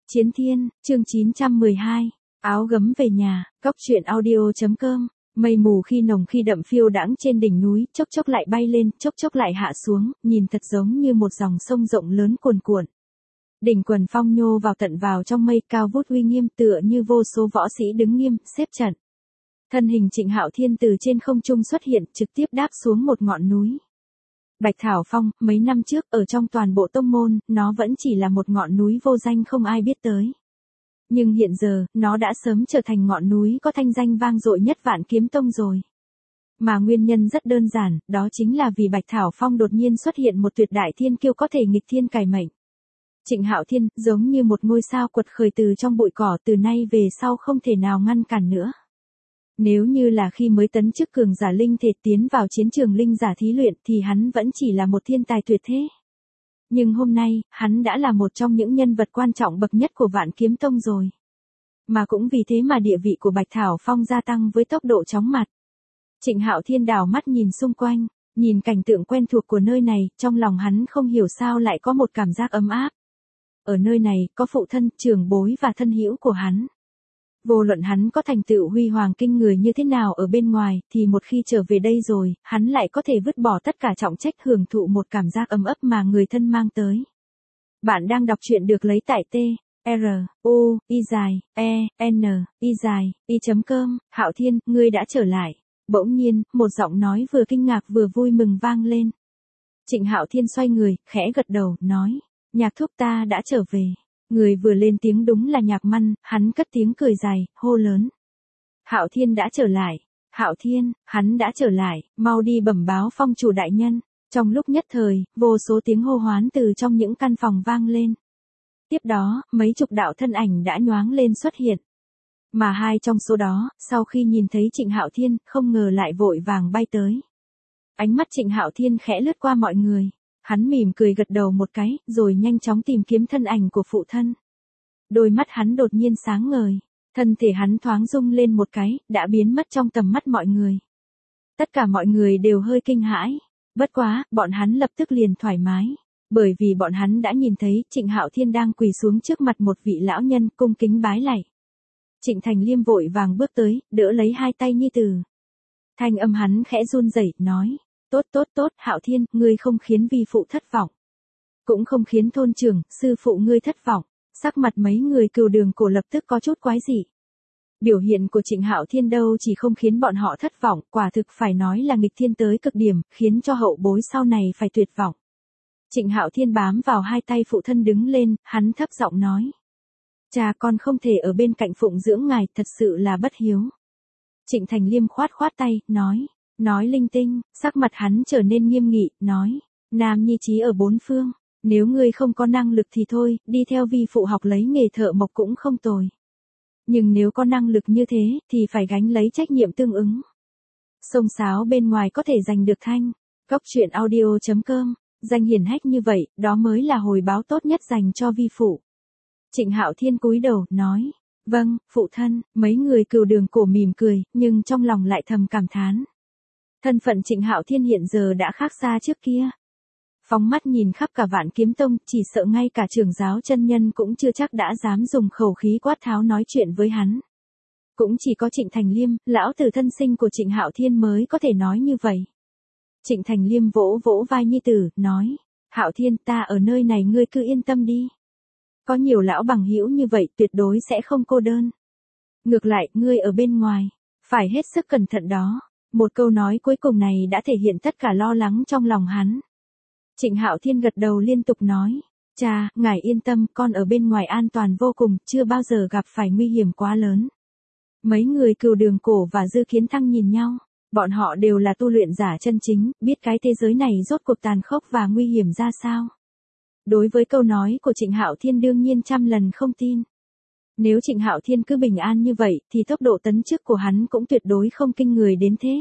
Chiến Thiên, chương 912, áo gấm về nhà, cóc truyện audio.com, mây mù khi nồng khi đậm phiêu đãng trên đỉnh núi, chốc chốc lại bay lên, chốc chốc lại hạ xuống, nhìn thật giống như một dòng sông rộng lớn cuồn cuộn. Đỉnh Quần Phong nhô vào tận vào trong mây cao vút uy nghiêm tựa như vô số võ sĩ đứng nghiêm, xếp trận. Thân hình Trịnh Hạo Thiên từ trên không trung xuất hiện, trực tiếp đáp xuống một ngọn núi. Bạch Thảo Phong, mấy năm trước, ở trong toàn bộ tông môn, nó vẫn chỉ là một ngọn núi vô danh không ai biết tới. Nhưng hiện giờ, nó đã sớm trở thành ngọn núi có thanh danh vang dội nhất Vạn Kiếm Tông rồi. Mà nguyên nhân rất đơn giản, đó chính là vì Bạch Thảo Phong đột nhiên xuất hiện một tuyệt đại thiên kiêu có thể nghịch thiên cải mệnh. Trịnh Hạo Thiên, giống như một ngôi sao quật khởi từ trong bụi cỏ, từ nay về sau không thể nào ngăn cản nữa. Nếu như là khi mới tấn chức cường giả linh thể tiến vào chiến trường linh giả thí luyện thì hắn vẫn chỉ là một thiên tài tuyệt thế. Nhưng hôm nay, hắn đã là một trong những nhân vật quan trọng bậc nhất của Vạn Kiếm Tông rồi. Mà cũng vì thế mà địa vị của Bạch Thảo Phong gia tăng với tốc độ chóng mặt. Trịnh Hạo Thiên đảo mắt nhìn xung quanh, nhìn cảnh tượng quen thuộc của nơi này, trong lòng hắn không hiểu sao lại có một cảm giác ấm áp. Ở nơi này, có phụ thân, trưởng bối và thân hữu của hắn. Vô luận hắn có thành tựu huy hoàng kinh người như thế nào ở bên ngoài, thì một khi trở về đây rồi, hắn lại có thể vứt bỏ tất cả trọng trách hưởng thụ một cảm giác ấm ấp mà người thân mang tới. Bạn đang đọc truyện được lấy tại t-r-u-i-e-n-i-i.com, Hạo Thiên, ngươi đã trở lại. Bỗng nhiên, một giọng nói vừa kinh ngạc vừa vui mừng vang lên. Trịnh Hạo Thiên xoay người, khẽ gật đầu, nói, Nhạc thúc ta đã trở về. Người vừa lên tiếng đúng là Nhạc Măn, hắn cất tiếng cười dài, hô lớn. Hạo Thiên đã trở lại. Hạo Thiên, hắn đã trở lại, mau đi bẩm báo phong chủ đại nhân. Trong lúc nhất thời, vô số tiếng hô hoán từ trong những căn phòng vang lên. Tiếp đó, mấy chục đạo thân ảnh đã nhoáng lên xuất hiện. Mà hai trong số đó, sau khi nhìn thấy Trịnh Hạo Thiên, không ngờ lại vội vàng bay tới. Ánh mắt Trịnh Hạo Thiên khẽ lướt qua mọi người. Hắn mỉm cười gật đầu một cái, rồi nhanh chóng tìm kiếm thân ảnh của phụ thân. Đôi mắt hắn đột nhiên sáng ngời, thân thể hắn thoáng rung lên một cái, đã biến mất trong tầm mắt mọi người. Tất cả mọi người đều hơi kinh hãi, bất quá, bọn hắn lập tức liền thoải mái, bởi vì bọn hắn đã nhìn thấy Trịnh Hạo Thiên đang quỳ xuống trước mặt một vị lão nhân cung kính bái lạy. Trịnh Thành Liêm vội vàng bước tới, đỡ lấy hai tay nhi tử. Thanh âm hắn khẽ run rẩy, nói. Tốt, Hạo Thiên, ngươi không khiến vi phụ thất vọng. Cũng không khiến thôn trưởng, sư phụ ngươi thất vọng. Sắc mặt mấy người Cừu Đường Cổ lập tức có chút quái dị. Biểu hiện của Trịnh Hạo Thiên đâu chỉ không khiến bọn họ thất vọng, quả thực phải nói là nghịch thiên tới cực điểm, khiến cho hậu bối sau này phải tuyệt vọng. Trịnh Hạo Thiên bám vào hai tay phụ thân đứng lên, hắn thấp giọng nói. Cha con không thể ở bên cạnh phụng dưỡng ngài, thật sự là bất hiếu. Trịnh Thành Liêm khoát tay, nói linh tinh, sắc mặt hắn trở nên nghiêm nghị, nói, nam nhi trí ở bốn phương, nếu ngươi không có năng lực thì thôi, đi theo vi phụ học lấy nghề thợ mộc cũng không tồi. Nhưng nếu có năng lực như thế, thì phải gánh lấy trách nhiệm tương ứng. Xông xáo bên ngoài có thể giành được thanh, cóc truyện audio.com, danh hiển hách như vậy, đó mới là hồi báo tốt nhất dành cho vi phụ. Trịnh Hạo Thiên cúi đầu, nói, vâng, phụ thân, mấy người Cừu Đường Cổ mỉm cười, nhưng trong lòng lại thầm cảm thán. Thân phận Trịnh Hạo Thiên hiện giờ đã khác xa trước kia. Phóng mắt nhìn khắp cả Vạn Kiếm Tông, chỉ sợ ngay cả trưởng giáo chân nhân cũng chưa chắc đã dám dùng khẩu khí quát tháo nói chuyện với hắn. Cũng chỉ có Trịnh Thành Liêm, lão tử thân sinh của Trịnh Hạo Thiên mới có thể nói như vậy. Trịnh Thành Liêm vỗ vỗ vai nhi tử, nói, Hạo Thiên, ta ở nơi này ngươi cứ yên tâm đi. Có nhiều lão bằng hữu như vậy tuyệt đối sẽ không cô đơn. Ngược lại, ngươi ở bên ngoài, phải hết sức cẩn thận đó. Một câu nói cuối cùng này đã thể hiện tất cả lo lắng trong lòng hắn. Trịnh Hạo Thiên gật đầu liên tục nói, cha, ngài yên tâm, con ở bên ngoài an toàn vô cùng, chưa bao giờ gặp phải nguy hiểm quá lớn. Mấy người Cừu Đường Cổ và Dư Kiến Thăng nhìn nhau, bọn họ đều là tu luyện giả chân chính, biết cái thế giới này rốt cuộc tàn khốc và nguy hiểm ra sao. Đối với câu nói của Trịnh Hạo Thiên đương nhiên trăm lần không tin. Nếu Trịnh Hạo Thiên cứ bình an như vậy, thì tốc độ tấn chức của hắn cũng tuyệt đối không kinh người đến thế.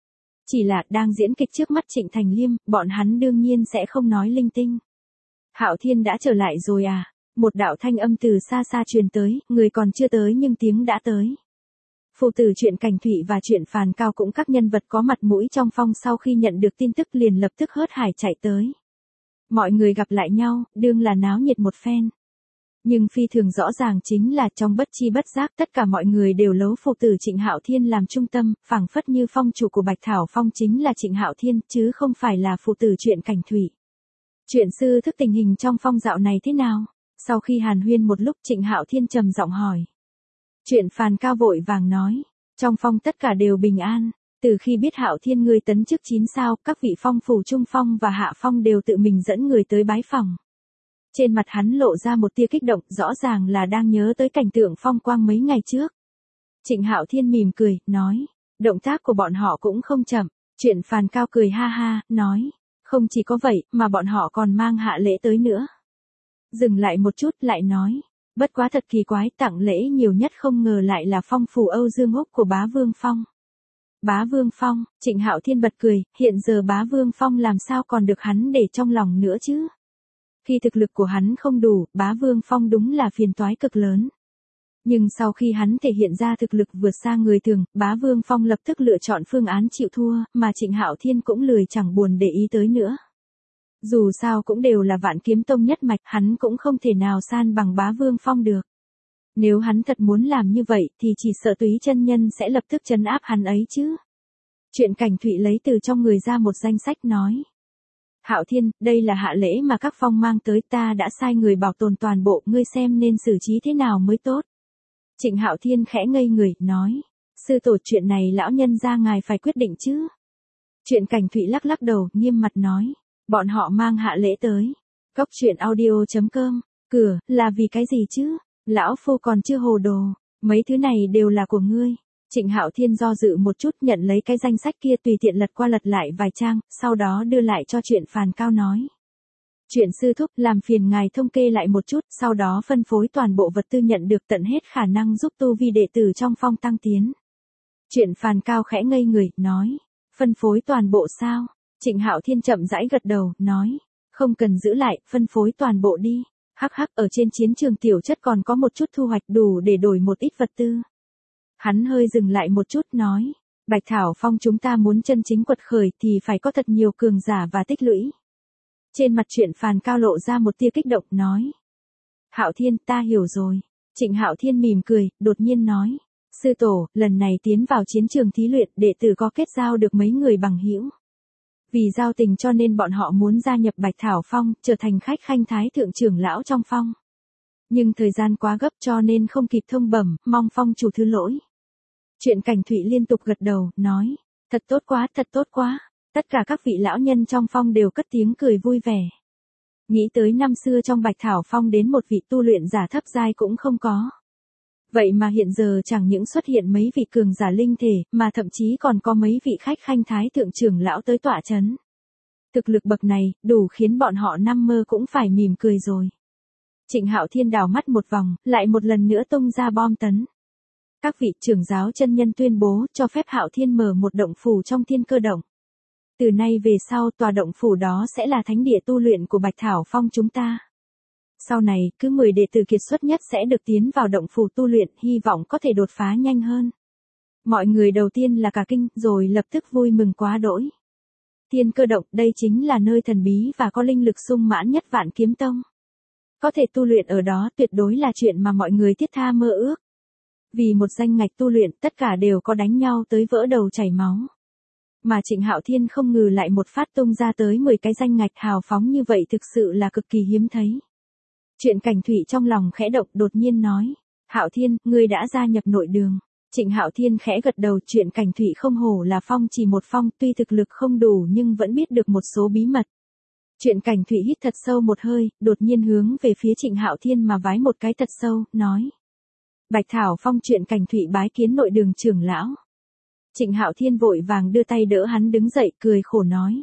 Chỉ là đang diễn kịch trước mắt Trịnh Thành Liêm, bọn hắn đương nhiên sẽ không nói linh tinh. Hạo Thiên đã trở lại rồi à? Một đạo thanh âm từ xa xa truyền tới, người còn chưa tới nhưng tiếng đã tới. Phụ tử Truyện Cảnh Thụy và Truyện Phàn Cao cũng các nhân vật có mặt mũi trong phong sau khi nhận được tin tức liền lập tức hớt hải chạy tới. Mọi người gặp lại nhau, đương là náo nhiệt một phen. Nhưng phi thường rõ ràng chính là trong bất chi bất giác tất cả mọi người đều lấy phụ tử Trịnh Hạo Thiên làm trung tâm, phảng phất như phong chủ của Bạch Thảo Phong chính là Trịnh Hạo Thiên chứ không phải là phụ tử Truyện Cảnh Thụy. Chuyện sư thức tình hình trong phong dạo này thế nào? Sau khi hàn huyên một lúc Trịnh Hạo Thiên trầm giọng hỏi. Chuyện Phàn Cao vội vàng nói, trong phong tất cả đều bình an. Từ khi biết Hạo Thiên ngươi tấn chức 9 sao, các vị phong phủ trung phong và hạ phong đều tự mình dẫn người tới bái phòng. Trên mặt hắn lộ ra một tia kích động, rõ ràng là đang nhớ tới cảnh tượng phong quang mấy ngày trước. Trịnh Hạo Thiên mỉm cười, nói, động tác của bọn họ cũng không chậm. Chuyện Phàn Cao cười ha ha, nói, không chỉ có vậy, mà bọn họ còn mang hạ lễ tới nữa. Dừng lại một chút lại nói, bất quá thật kỳ quái, tặng lễ nhiều nhất không ngờ lại là phong phủ Âu Dương Húc của Bá Vương Phong. Bá Vương Phong, Trịnh Hạo Thiên bật cười, hiện giờ Bá Vương Phong làm sao còn được hắn để trong lòng nữa chứ? Khi thực lực của hắn không đủ, Bá Vương Phong đúng là phiền toái cực lớn. Nhưng sau khi hắn thể hiện ra thực lực vượt xa người thường, Bá Vương Phong lập tức lựa chọn phương án chịu thua, mà Trịnh Hạo Thiên cũng lười chẳng buồn để ý tới nữa. Dù sao cũng đều là Vạn Kiếm Tông nhất mạch, hắn cũng không thể nào san bằng Bá Vương Phong được. Nếu hắn thật muốn làm như vậy thì chỉ sợ Túy chân nhân sẽ lập tức trấn áp hắn ấy chứ. Truyện Cảnh Thụy lấy từ trong người ra một danh sách nói. Hạo Thiên, đây là hạ lễ mà các phong mang tới, ta đã sai người bảo tồn toàn bộ, ngươi xem nên xử trí thế nào mới tốt. Trịnh Hạo Thiên khẽ ngây người, nói. Sư tổ, chuyện này lão nhân gia ngài phải quyết định chứ. Truyện Cảnh Thụy lắc lắc đầu, nghiêm mặt nói. Bọn họ mang hạ lễ tới. Cốc truyện audio.com. Cửa, là vì cái gì chứ? Lão phu còn chưa hồ đồ. Mấy thứ này đều là của ngươi. Trịnh Hạo Thiên do dự một chút, nhận lấy cái danh sách kia tùy tiện lật qua lật lại vài trang, sau đó đưa lại cho Truyện Phàn Cao nói. Truyện sư thúc, làm phiền ngài thông kê lại một chút, sau đó phân phối toàn bộ vật tư nhận được tận hết khả năng giúp tu vi đệ tử trong phong tăng tiến. Truyện Phàn Cao khẽ ngây người, nói. Phân phối toàn bộ sao? Trịnh Hạo Thiên chậm rãi gật đầu, nói. Không cần giữ lại, phân phối toàn bộ đi. Hắc hắc, ở trên chiến trường tiểu chất còn có một chút thu hoạch đủ để đổi một ít vật tư. Hắn hơi dừng lại một chút, nói. Bạch Thảo Phong chúng ta muốn chân chính quật khởi thì phải có thật nhiều cường giả và tích lũy. Trên mặt Truyện Phàn Cao lộ ra một tia kích động, nói. Hạo Thiên, ta hiểu rồi. Trịnh Hạo Thiên mỉm cười, đột nhiên nói. Sư tổ, lần này tiến vào chiến trường thí luyện, đệ tử có kết giao được mấy người bằng hữu. Vì giao tình cho nên bọn họ muốn gia nhập Bạch Thảo Phong, trở thành khách khanh thái thượng trưởng lão trong phong. Nhưng thời gian quá gấp cho nên không kịp thông bẩm, mong phong chủ thứ lỗi. Truyện Cảnh Thụy liên tục gật đầu, nói. Thật tốt quá, thật tốt quá. Tất cả các vị lão nhân trong phong đều cất tiếng cười vui vẻ. Nghĩ tới năm xưa trong Bạch Thảo Phong đến một vị tu luyện giả thấp giai cũng không có. Vậy mà hiện giờ chẳng những xuất hiện mấy vị cường giả linh thể, mà thậm chí còn có mấy vị khách khanh thái thượng trưởng lão tới tọa chấn. Thực lực bậc này, đủ khiến bọn họ năm mơ cũng phải mỉm cười rồi. Trịnh Hạo Thiên đảo mắt một vòng, lại một lần nữa tung ra bom tấn. Các vị trưởng giáo chân nhân tuyên bố cho phép Hạo Thiên mở một động phủ trong Thiên Cơ Động. Từ nay về sau tòa động phủ đó sẽ là thánh địa tu luyện của Bạch Thảo Phong chúng ta. Sau này, cứ 10 đệ tử kiệt xuất nhất sẽ được tiến vào động phủ tu luyện, hy vọng có thể đột phá nhanh hơn. Mọi người đầu tiên là cả kinh, rồi lập tức vui mừng quá đỗi. Thiên Cơ Động, đây chính là nơi thần bí và có linh lực sung mãn nhất Vạn Kiếm Tông. Có thể tu luyện ở đó tuyệt đối là chuyện mà mọi người thiết tha mơ ước. Vì một danh ngạch tu luyện, tất cả đều có đánh nhau tới vỡ đầu chảy máu. Mà Trịnh Hạo Thiên không ngờ lại một phát tung ra tới 10 cái danh ngạch hào phóng như vậy, thực sự là cực kỳ hiếm thấy. Truyện Cảnh Thụy trong lòng khẽ động, đột nhiên nói. Hạo Thiên, ngươi đã gia nhập nội đường. Trịnh Hạo Thiên khẽ gật đầu. Truyện Cảnh Thụy không hổ là phong chỉ một phong, tuy thực lực không đủ nhưng vẫn biết được một số bí mật. Truyện Cảnh Thụy hít thật sâu một hơi, đột nhiên hướng về phía Trịnh Hạo Thiên mà vái một cái thật sâu, nói. Bạch Thảo Phong. Truyện Cảnh Thụy bái kiến nội đường trưởng lão. Trịnh Hạo Thiên vội vàng đưa tay đỡ hắn đứng dậy, cười khổ nói.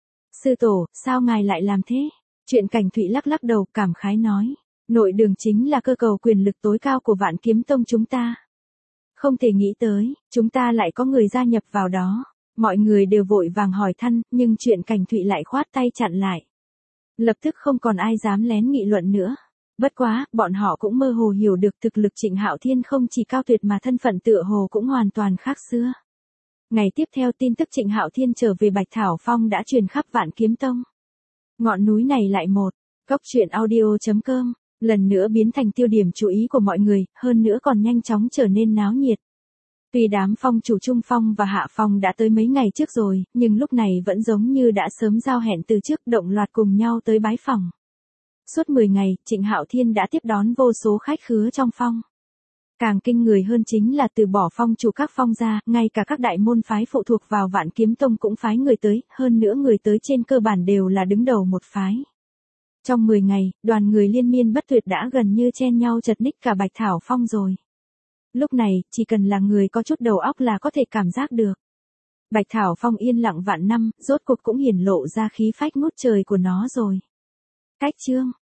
Sư tổ, sao ngài lại làm thế? Truyện Cảnh Thụy lắc lắc đầu, cảm khái nói. Nội đường chính là cơ cầu quyền lực tối cao của Vạn Kiếm Tông chúng ta. Không thể nghĩ tới, chúng ta lại có người gia nhập vào đó. Mọi người đều vội vàng hỏi thăm, nhưng Truyện Cảnh Thụy lại khoát tay chặn lại. Lập tức không còn ai dám lén nghị luận nữa. Bất quá, bọn họ cũng mơ hồ hiểu được thực lực Trịnh Hạo Thiên không chỉ cao tuyệt mà thân phận tựa hồ cũng hoàn toàn khác xưa. Ngày tiếp theo tin tức Trịnh Hạo Thiên trở về Bạch Thảo Phong đã truyền khắp Vạn Kiếm Tông. Ngọn núi này lại một. Cốc truyện audio.com lần nữa biến thành tiêu điểm chú ý của mọi người, hơn nữa còn nhanh chóng trở nên náo nhiệt. Tuy đám phong chủ Trung Phong và Hạ Phong đã tới mấy ngày trước rồi, nhưng lúc này vẫn giống như đã sớm giao hẹn từ trước, động loạt cùng nhau tới bái phỏng. Suốt 10 ngày, Trịnh Hạo Thiên đã tiếp đón vô số khách khứa trong phong. Càng kinh người hơn chính là từ bỏ phong chủ các phong ra, ngay cả các đại môn phái phụ thuộc vào Vạn Kiếm Tông cũng phái người tới, hơn nữa người tới trên cơ bản đều là đứng đầu một phái. Trong 10 ngày, đoàn người liên miên bất tuyệt đã gần như chen nhau chật ních cả Bạch Thảo Phong rồi. Lúc này, chỉ cần là người có chút đầu óc là có thể cảm giác được. Bạch Thảo Phong yên lặng vạn năm, rốt cuộc cũng hiển lộ ra khí phách ngút trời của nó rồi. Cách chương